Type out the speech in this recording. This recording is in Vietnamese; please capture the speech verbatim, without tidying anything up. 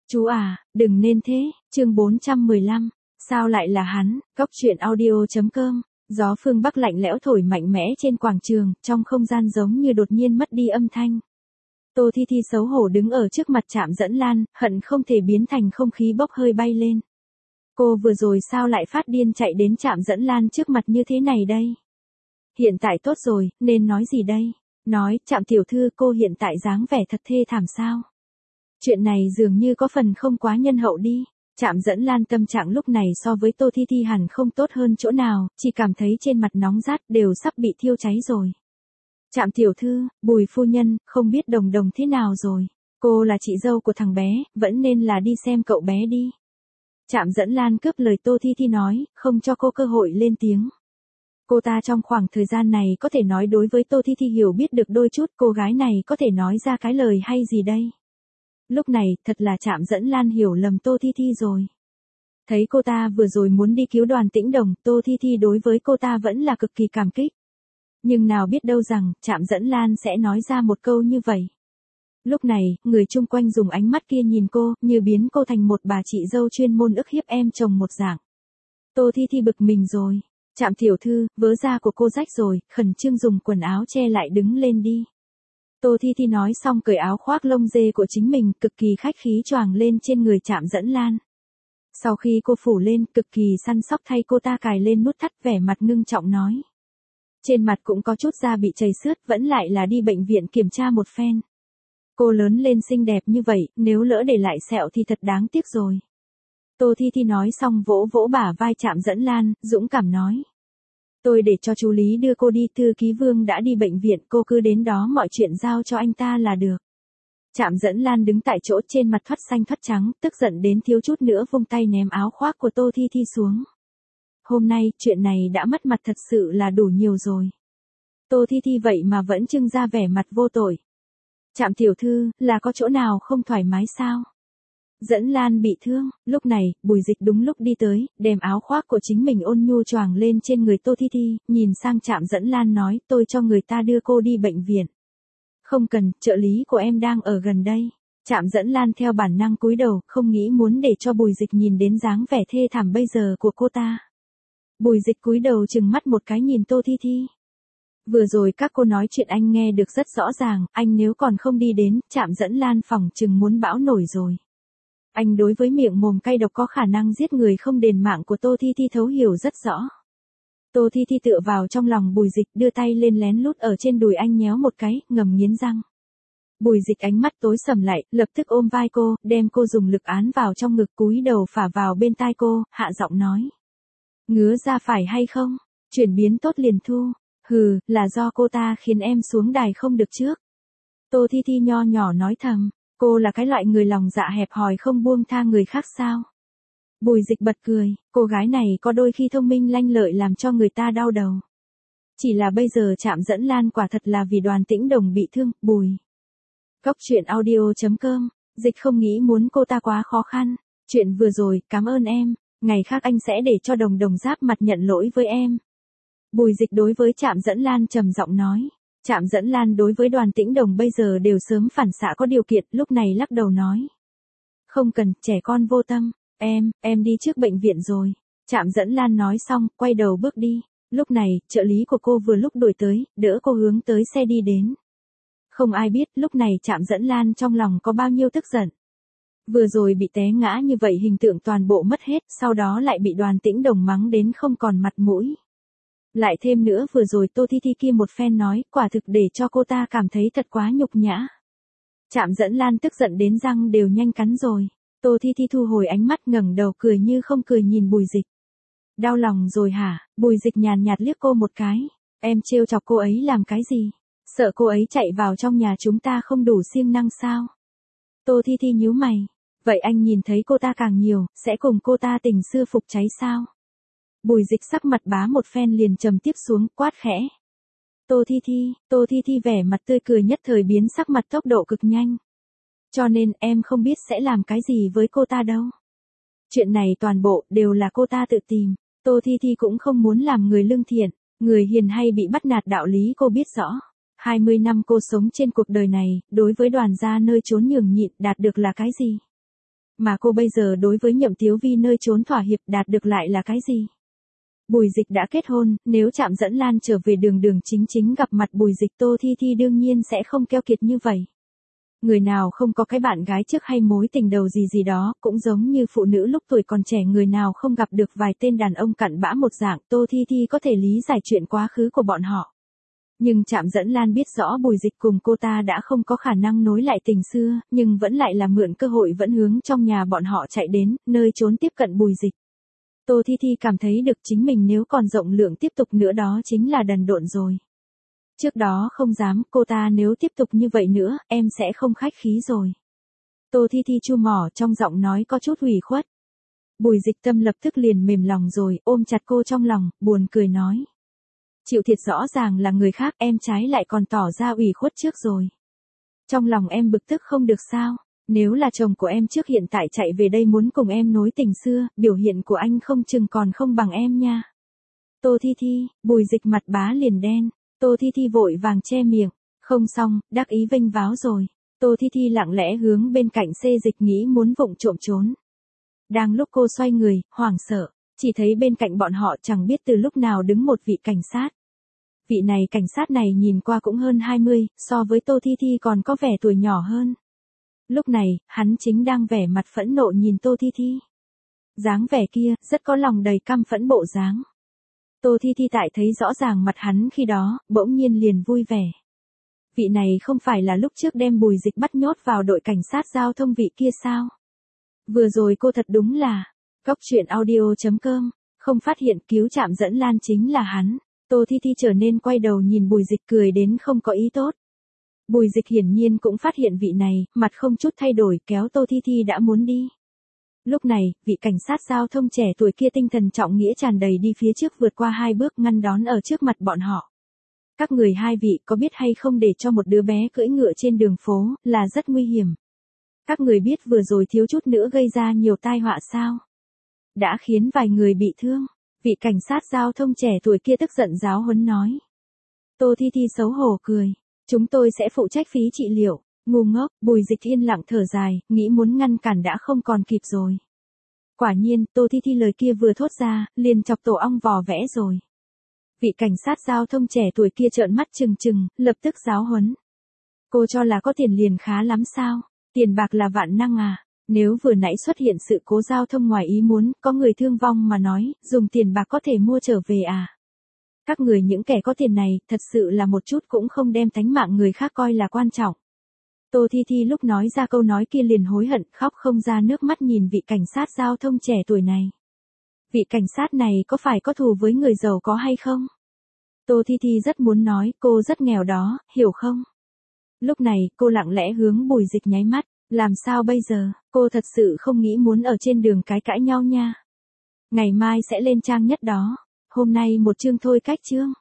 Chú à, đừng nên thế, chương bốn trăm mười lăm, sao lại là hắn, Cóc truyện audio.com, gió phương Bắc lạnh lẽo thổi mạnh mẽ trên quảng trường, trong không gian giống như đột nhiên mất đi âm thanh. Tô Thi Thi xấu hổ đứng ở trước mặt Trạm Dẫn Lan, hận không thể biến thành không khí bốc hơi bay lên. Cô vừa rồi sao lại phát điên chạy đến Trạm Dẫn Lan trước mặt như thế này đây? Hiện tại tốt rồi, nên nói gì đây? Nói, Trạm tiểu thư cô hiện tại dáng vẻ thật thê thảm sao? Chuyện này dường như có phần không quá nhân hậu đi. Trạm Dẫn Lan tâm trạng lúc này so với Tô Thi Thi hẳn không tốt hơn chỗ nào, chỉ cảm thấy trên mặt nóng rát đều sắp bị thiêu cháy rồi. Trạm tiểu thư, Bùi phu nhân, không biết Đồng Đồng thế nào rồi. Cô là chị dâu của thằng bé, vẫn nên là đi xem cậu bé đi. Trạm Dẫn Lan cướp lời Tô Thi Thi nói, không cho cô cơ hội lên tiếng. Cô ta trong khoảng thời gian này có thể nói đối với Tô Thi Thi hiểu biết được đôi chút, cô gái này có thể nói ra cái lời hay gì đây? Lúc này, thật là Trạm Dẫn Lan hiểu lầm Tô Thi Thi rồi. Thấy cô ta vừa rồi muốn đi cứu Đoàn Tĩnh Đồng, Tô Thi Thi đối với cô ta vẫn là cực kỳ cảm kích. Nhưng nào biết đâu rằng, Trạm Dẫn Lan sẽ nói ra một câu như vậy. Lúc này, người chung quanh dùng ánh mắt kia nhìn cô, như biến cô thành một bà chị dâu chuyên môn ức hiếp em chồng một dạng. Tô Thi Thi bực mình rồi. Trạm tiểu thư, vớ da của cô rách rồi, khẩn trương dùng quần áo che lại đứng lên đi. Tô Thi Thi nói xong cởi áo khoác lông dê của chính mình, cực kỳ khách khí choàng lên trên người Trạm Dẫn Lan. Sau khi cô phủ lên, cực kỳ săn sóc thay cô ta cài lên nút thắt, vẻ mặt ngưng trọng nói. Trên mặt cũng có chút da bị chảy xước, vẫn lại là đi bệnh viện kiểm tra một phen. Cô lớn lên xinh đẹp như vậy, nếu lỡ để lại sẹo thì thật đáng tiếc rồi. Tô Thi Thi nói xong vỗ vỗ bả vai Trạm Dẫn Lan, dũng cảm nói. Tôi để cho chú Lý đưa cô đi, thư ký Vương đã đi bệnh viện, cô cứ đến đó mọi chuyện giao cho anh ta là được. Trạm Dẫn Lan đứng tại chỗ trên mặt thoắt xanh thoắt trắng, tức giận đến thiếu chút nữa vung tay ném áo khoác của Tô Thi Thi xuống. Hôm nay, chuyện này đã mất mặt thật sự là đủ nhiều rồi. Tô Thi Thi vậy mà vẫn trưng ra vẻ mặt vô tội. Trạm tiểu thư, là có chỗ nào không thoải mái sao? Dẫn Lan bị thương, lúc này, Bùi Dịch đúng lúc đi tới, đem áo khoác của chính mình ôn nhu choàng lên trên người Tô Thi Thi, nhìn sang Trạm Dẫn Lan nói, tôi cho người ta đưa cô đi bệnh viện. Không cần, trợ lý của em đang ở gần đây. Trạm Dẫn Lan theo bản năng cúi đầu, không nghĩ muốn để cho Bùi Dịch nhìn đến dáng vẻ thê thảm bây giờ của cô ta. Bùi Dịch cúi đầu chừng mắt một cái nhìn Tô Thi Thi. Vừa rồi các cô nói chuyện anh nghe được rất rõ ràng, anh nếu còn không đi đến, Trạm Dẫn Lan phỏng chừng muốn bão nổi rồi. Anh đối với miệng mồm cay độc có khả năng giết người không đền mạng của Tô Thi Thi thấu hiểu rất rõ. Tô Thi Thi tựa vào trong lòng Bùi Dịch, đưa tay lên lén lút ở trên đùi anh nhéo một cái, ngầm nghiến răng. Bùi Dịch ánh mắt tối sầm lại, lập tức ôm vai cô, đem cô dùng lực án vào trong ngực, cúi đầu phả vào bên tai cô, hạ giọng nói. Ngứa ra phải hay không? Chuyển biến tốt liền thu. Hừ, là do cô ta khiến em xuống đài không được trước. Tô Thi Thi nho nhỏ nói thầm. Cô là cái loại người lòng dạ hẹp hòi không buông tha người khác sao? Bùi Dịch bật cười, cô gái này có đôi khi thông minh lanh lợi làm cho người ta đau đầu. Chỉ là bây giờ Trạm Dẫn Lan quả thật là vì Đoàn Tĩnh Đồng bị thương, Bùi. Cóc truyện audio.com, Dịch không nghĩ muốn cô ta quá khó khăn. Chuyện vừa rồi, cảm ơn em, ngày khác anh sẽ để cho Đồng Đồng giáp mặt nhận lỗi với em. Bùi Dịch đối với Trạm Dẫn Lan trầm giọng nói. Trạm Dẫn Lan đối với Đoàn Tĩnh Đồng bây giờ đều sớm phản xạ có điều kiện, lúc này lắc đầu nói. Không cần, trẻ con vô tâm, em, em đi trước bệnh viện rồi. Trạm Dẫn Lan nói xong, quay đầu bước đi. Lúc này, trợ lý của cô vừa lúc đuổi tới, đỡ cô hướng tới xe đi đến. Không ai biết, lúc này Trạm Dẫn Lan trong lòng có bao nhiêu tức giận. Vừa rồi bị té ngã như vậy hình tượng toàn bộ mất hết, sau đó lại bị Đoàn Tĩnh Đồng mắng đến không còn mặt mũi. Lại thêm nữa vừa rồi Tô Thi Thi kia một phen nói, quả thực để cho cô ta cảm thấy thật quá nhục nhã. Trạm Dẫn Lan tức giận đến răng đều nhanh cắn rồi. Tô Thi Thi thu hồi ánh mắt ngẩng đầu cười như không cười nhìn Bùi Dịch. Đau lòng rồi hả? Bùi Dịch nhàn nhạt liếc cô một cái. Em trêu chọc cô ấy làm cái gì? Sợ cô ấy chạy vào trong nhà chúng ta không đủ siêng năng sao? Tô Thi Thi nhíu mày. Vậy anh nhìn thấy cô ta càng nhiều, sẽ cùng cô ta tình xưa phục cháy sao? Bùi Dịch sắc mặt bá một phen liền trầm tiếp xuống, quát khẽ. Tô Thi Thi, Tô Thi Thi vẻ mặt tươi cười nhất thời biến sắc mặt tốc độ cực nhanh. Cho nên em không biết sẽ làm cái gì với cô ta đâu. Chuyện này toàn bộ đều là cô ta tự tìm. Tô Thi Thi cũng không muốn làm người lương thiện, người hiền hay bị bắt nạt đạo lý cô biết rõ. hai mươi năm cô sống trên cuộc đời này, đối với Đoàn gia nơi trốn nhường nhịn đạt được là cái gì? Mà cô bây giờ đối với Nhậm Tiếu Vi nơi trốn thỏa hiệp đạt được lại là cái gì? Bùi Dịch đã kết hôn, nếu Trạm Dẫn Lan trở về đường đường chính chính gặp mặt Bùi Dịch, Tô Thi Thi đương nhiên sẽ không keo kiệt như vậy. Người nào không có cái bạn gái trước hay mối tình đầu gì gì đó, cũng giống như phụ nữ lúc tuổi còn trẻ người nào không gặp được vài tên đàn ông cặn bã một dạng, Tô Thi Thi có thể lý giải chuyện quá khứ của bọn họ. Nhưng Trạm Dẫn Lan biết rõ Bùi Dịch cùng cô ta đã không có khả năng nối lại tình xưa, nhưng vẫn lại là mượn cơ hội vẫn hướng trong nhà bọn họ chạy đến, nơi trốn tiếp cận Bùi Dịch. Tô Thi Thi cảm thấy được chính mình nếu còn rộng lượng tiếp tục nữa đó chính là đần độn rồi. Trước đó không dám, cô ta nếu tiếp tục như vậy nữa, em sẽ không khách khí rồi. Tô Thi Thi chu mỏ trong giọng nói có chút ủy khuất. Bùi Dịch tâm lập tức liền mềm lòng rồi, ôm chặt cô trong lòng, buồn cười nói. Chịu thiệt rõ ràng là người khác, em trái lại còn tỏ ra ủy khuất trước rồi. Trong lòng em bực tức không được sao, nếu là chồng của em trước hiện tại chạy về đây muốn cùng em nối tình xưa, biểu hiện của anh không chừng còn không bằng em nha. Tô Thi Thi, Bùi Dịch mặt bá liền đen, Tô Thi Thi vội vàng che miệng, không xong, đắc ý vênh váo rồi. Tô Thi Thi lặng lẽ hướng bên cạnh Xê Dịch nghĩ muốn vụng trộm trốn. Đang lúc cô xoay người, hoảng sợ, chỉ thấy bên cạnh bọn họ chẳng biết từ lúc nào đứng một vị cảnh sát. Vị này cảnh sát này nhìn qua cũng hơn hai mươi, so với Tô Thi Thi còn có vẻ tuổi nhỏ hơn. Lúc này, hắn chính đang vẻ mặt phẫn nộ nhìn Tô Thi Thi. Dáng vẻ kia, rất có lòng đầy căm phẫn bộ dáng. Tô Thi Thi tại thấy rõ ràng mặt hắn khi đó, bỗng nhiên liền vui vẻ. Vị này không phải là lúc trước đem Bùi Dịch bắt nhốt vào đội cảnh sát giao thông vị kia sao? Vừa rồi cô thật đúng là, Cóc Truyện Audio chấm com, không phát hiện cứu Trạm Dẫn Lan chính là hắn. Tô Thi Thi trở nên quay đầu nhìn Bùi Dịch cười đến không có ý tốt. Bùi Dịch hiển nhiên cũng phát hiện vị này, mặt không chút thay đổi kéo Tô Thi Thi đã muốn đi. Lúc này, vị cảnh sát giao thông trẻ tuổi kia tinh thần trọng nghĩa tràn đầy đi phía trước vượt qua hai bước ngăn đón ở trước mặt bọn họ. Các người hai vị có biết hay không để cho một đứa bé cưỡi ngựa trên đường phố, là rất nguy hiểm. Các người biết vừa rồi thiếu chút nữa gây ra nhiều tai họa sao? Đã khiến vài người bị thương. Vị cảnh sát giao thông trẻ tuổi kia tức giận giáo huấn nói. Tô Thi Thi xấu hổ cười. Chúng tôi sẽ phụ trách phí trị liệu. Ngu ngốc, Bùi Dịch yên lặng thở dài, nghĩ muốn ngăn cản đã không còn kịp rồi. Quả nhiên, Tô Thi Thi lời kia vừa thốt ra, liền chọc tổ ong vò vẽ rồi. Vị cảnh sát giao thông trẻ tuổi kia trợn mắt trừng trừng, lập tức giáo huấn. Cô cho là có tiền liền khá lắm sao? Tiền bạc là vạn năng à? Nếu vừa nãy xuất hiện sự cố giao thông ngoài ý muốn, có người thương vong mà nói, dùng tiền bạc có thể mua trở về à? Các người những kẻ có tiền này, thật sự là một chút cũng không đem tánh mạng người khác coi là quan trọng. Tô Thi Thi lúc nói ra câu nói kia liền hối hận, khóc không ra nước mắt nhìn vị cảnh sát giao thông trẻ tuổi này. Vị cảnh sát này có phải có thù với người giàu có hay không? Tô Thi Thi rất muốn nói, cô rất nghèo đó, hiểu không? Lúc này, cô lặng lẽ hướng Bùi Dịch nháy mắt. Làm sao bây giờ, cô thật sự không nghĩ muốn ở trên đường cái cãi nhau nha. Ngày mai sẽ lên trang nhất đó. Hôm nay một chương thôi cách chương.